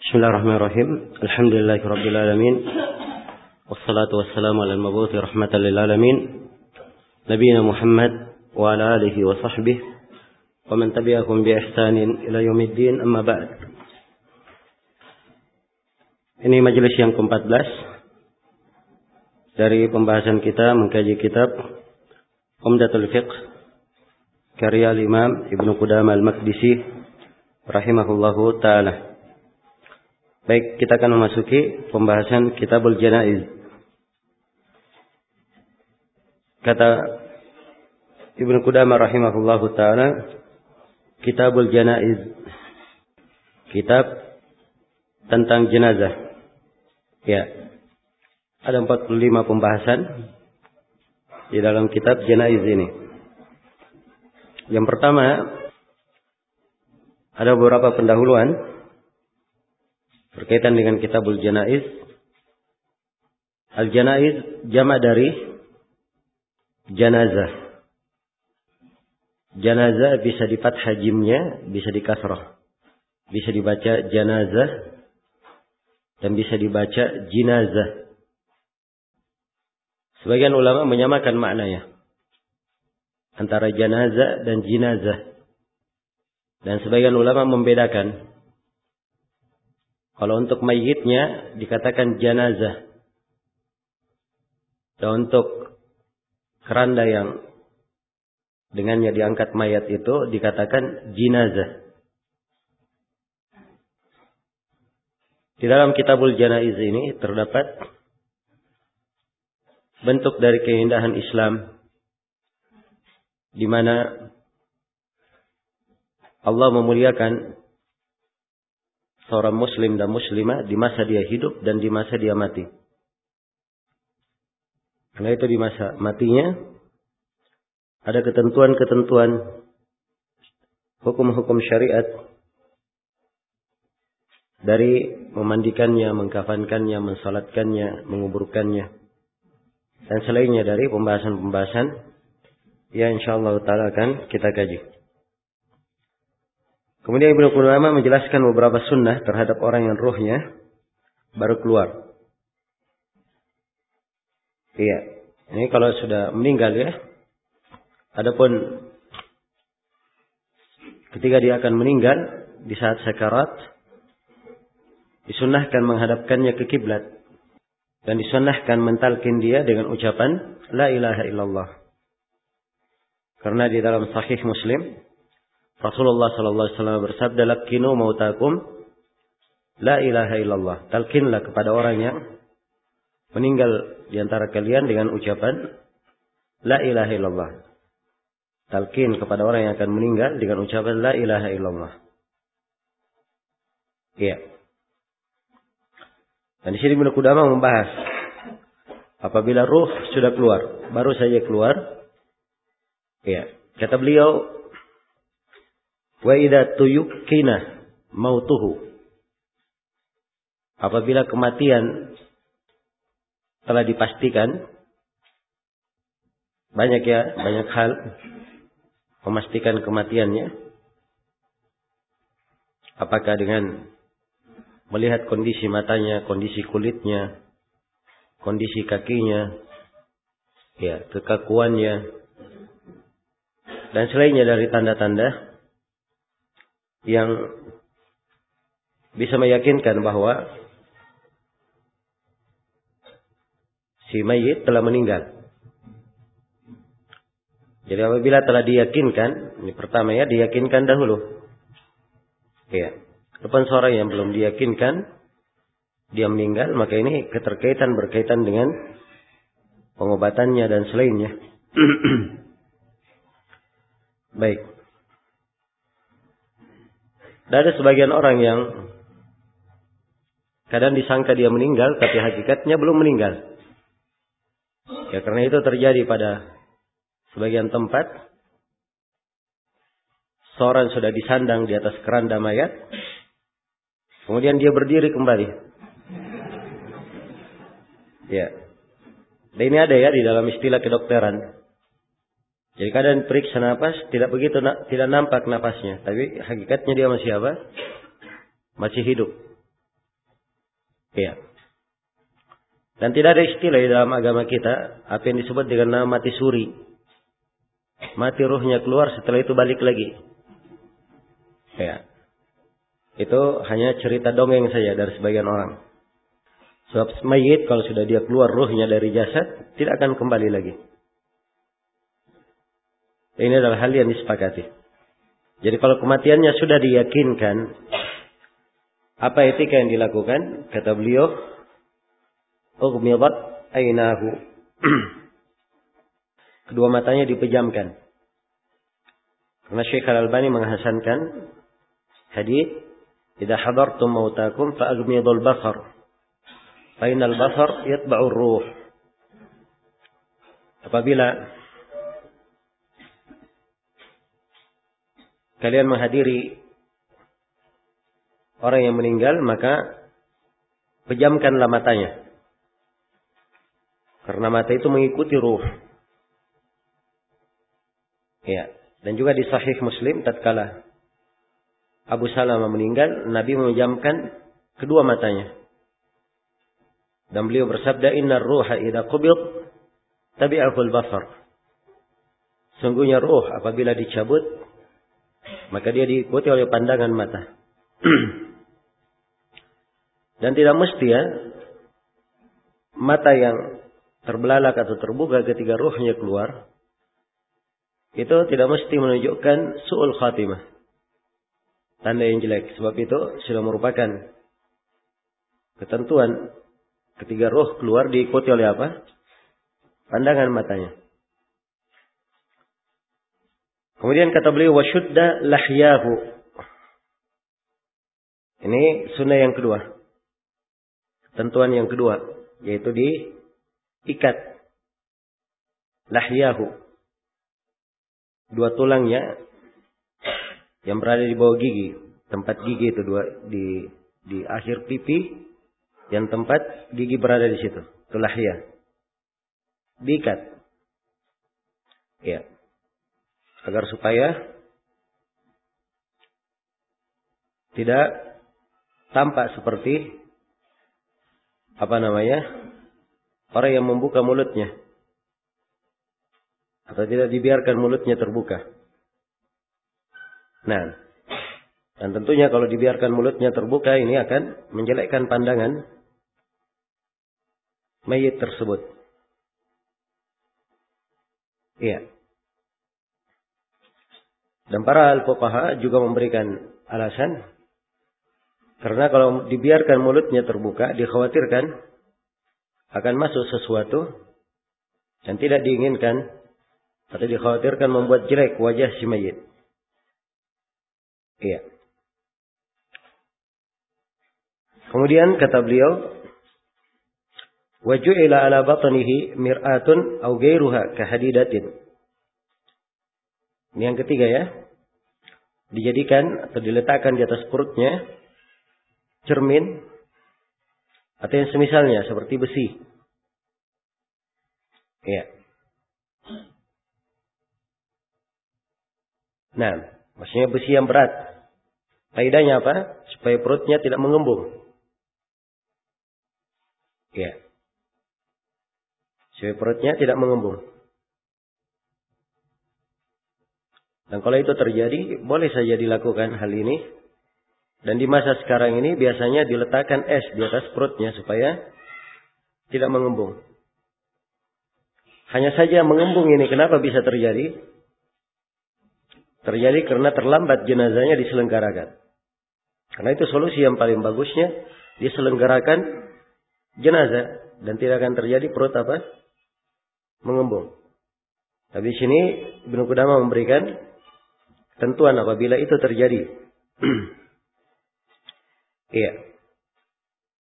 Bismillahirrahmanirrahim. Alhamdulillahirabbil alamin. Wassalatu wassalamu ala al-mabuthi rahmatan lil alamin. Nabiyina Muhammad wa ala alihi wa sahbihi wa man tabi'ahum bi ihsanin ila yaumiddin, amma ba'd. Ini majelis yang ke-14 dari pembahasan kita mengkaji kitab Umdatul Fiqh karya Imam Ibnu Qudamah Al-Maqdisi rahimahullahu taala. Baik, kita akan memasuki pembahasan Kitabul Janaiz. Kata Ibnu Qudamah rahimahullahu taala, Kitabul Janaiz, kitab tentang jenazah. Ya. Ada 45 pembahasan di dalam kitab Janaiz ini. Yang pertama, ada beberapa pendahuluan berkaitan dengan Kitabul Janaiz. Al-Janaiz jamak dari janazah. Janazah bisa di fathah jimnya, bisa di kasrah. Bisa dibaca janazah dan bisa dibaca jinazah. Sebagian ulama menyamakan maknanya antara janazah dan jinazah. Dan sebagian ulama membedakan. Kalau untuk mayitnya dikatakan janazah. Dan untuk keranda yang dengannya diangkat mayat itu dikatakan jinazah. Di dalam Kitabul Janaiz ini terdapat bentuk dari keindahan Islam, di mana Allah memuliakan seorang muslim dan muslimah di masa dia hidup dan di masa dia mati. Karena itu di masa matinya ada ketentuan-ketentuan hukum-hukum syariat dari memandikannya, mengkafankannya, mensalatkannya, menguburkannya, dan selainnya dari pembahasan-pembahasan yang insyaallah ta'ala akan kita kaji. Kemudian Ibnu Qudamah menjelaskan beberapa sunnah terhadap orang yang ruhnya baru keluar. Iya, ini kalau sudah meninggal ya. Adapun ketika dia akan meninggal di saat sakarat, disunnahkan menghadapkannya ke kiblat dan disunnahkan mentalkin dia dengan ucapan la ilaha illallah. Karena di dalam Sahih Muslim Rasulullah sallallahu alaihi wasallam bersabda, "Lakinu mautakum la ilaha illallah." Talkinlah kepada orang yang meninggal di antara kalian dengan ucapan la ilaha illallah. Talkin kepada orang yang akan meninggal dengan ucapan la ilaha illallah. Iya. Dan di sini Ibnu Qudamah membahas apabila ruh sudah keluar, baru saja keluar. Iya. Kata beliau, wa idza tuyukkina mautuhu, apabila kematian telah dipastikan, banyak hal memastikan kematiannya. Apakah dengan melihat kondisi matanya, kondisi kulitnya, kondisi kakinya, ya, kekakuannya, dan selainnya dari tanda-tanda yang bisa meyakinkan bahwa si mayit telah meninggal. Jadi apabila telah diyakinkan, ini pertama ya, diyakinkan dahulu. Ya. Depan seorang yang belum diyakinkan dia meninggal, maka ini berkaitan dengan pengobatannya dan selainnya. Baik. Dan ada sebagian orang yang kadang disangka dia meninggal, tapi hakikatnya belum meninggal. Ya, karena itu terjadi pada sebagian tempat. Seorang sudah disandang di atas keranda mayat, kemudian dia berdiri kembali. Ya. Dan ini ada ya di dalam istilah kedokteran. Jadi kadang periksa napas tidak nampak napasnya, tapi hakikatnya dia masih apa? Masih hidup. Iya. Dan tidak ada istilah di dalam agama kita apa yang disebut dengan nama mati suri. Mati ruhnya keluar, setelah itu balik lagi. Ya. Itu hanya cerita dongeng saja dari sebagian orang. Sebab mayit kalau sudah dia keluar ruhnya dari jasad, tidak akan kembali lagi. Ini adalah hal yang disepakati. Jadi kalau kematiannya sudah diyakinkan, apa etika yang dilakukan? Kata beliau, ughmidat ainahu. Kedua matanya dipejamkan. Karena Syekh Al-Albani menghasankan hadis, "Idza hadartum mautakum fa aghmidul basar. Fa innal basar yatba'u ar-ruh." Apabila kalian menghadiri orang yang meninggal, maka pejamkanlah matanya. Karena mata itu mengikuti ruh. Ya. Dan juga di Sahih Muslim, tatkala Abu Salamah meninggal, Nabi memejamkan kedua matanya. Dan beliau bersabda, "Innar ruha idza qubid tabi'ahu al-basar." Sungguhnya ruh apabila dicabut, maka dia diikuti oleh pandangan mata. Dan tidak mesti ya, mata yang terbelalak atau terbuka ketika ruhnya keluar, itu tidak mesti menunjukkan su'ul khatimah, tanda yang jelek. Sebab itu sudah merupakan ketentuan ketika ruh keluar diikuti oleh apa? Pandangan matanya. Kemudian kata beliau, wasyudda lahyahu. Ini sunnah yang kedua. Ketentuan yang kedua, yaitu diikat lahyahu. Dua tulangnya yang berada di bawah gigi, tempat gigi itu dua di akhir pipi, yang tempat gigi berada di situ, itu lahya. Diikat. Ya. Agar supaya tidak tampak seperti orang yang membuka mulutnya, atau tidak dibiarkan mulutnya terbuka. Nah, dan tentunya kalau dibiarkan mulutnya terbuka, ini akan menjelekkan pandangan mayit tersebut. Iya. Dan para al-fuqaha juga memberikan alasan, karena kalau dibiarkan mulutnya terbuka, dikhawatirkan akan masuk sesuatu yang tidak diinginkan, atau dikhawatirkan membuat jelek wajah si mayit. Iya. Kemudian kata beliau, wa ju'ila ala batnihi mir'atun aw ghairuha ka hadidatin. Ini yang ketiga ya. Dijadikan atau diletakkan di atas perutnya cermin atau yang semisalnya seperti besi. Iya. Nah, maksudnya besi yang berat. Faedahnya apa? Supaya perutnya tidak mengembung. Ya. Supaya perutnya tidak mengembung. Dan kalau itu terjadi, boleh saja dilakukan hal ini. Dan di masa sekarang ini biasanya diletakkan es di atas perutnya supaya tidak mengembung. Hanya saja mengembung ini kenapa bisa terjadi? Terjadi karena terlambat jenazahnya diselenggarakan. Karena itu solusi yang paling bagusnya, diselenggarakan jenazah dan tidak akan terjadi perut apa? Mengembung. Tapi di sini Ibnu Qudamah memberikan tentuan apabila itu terjadi. Iya.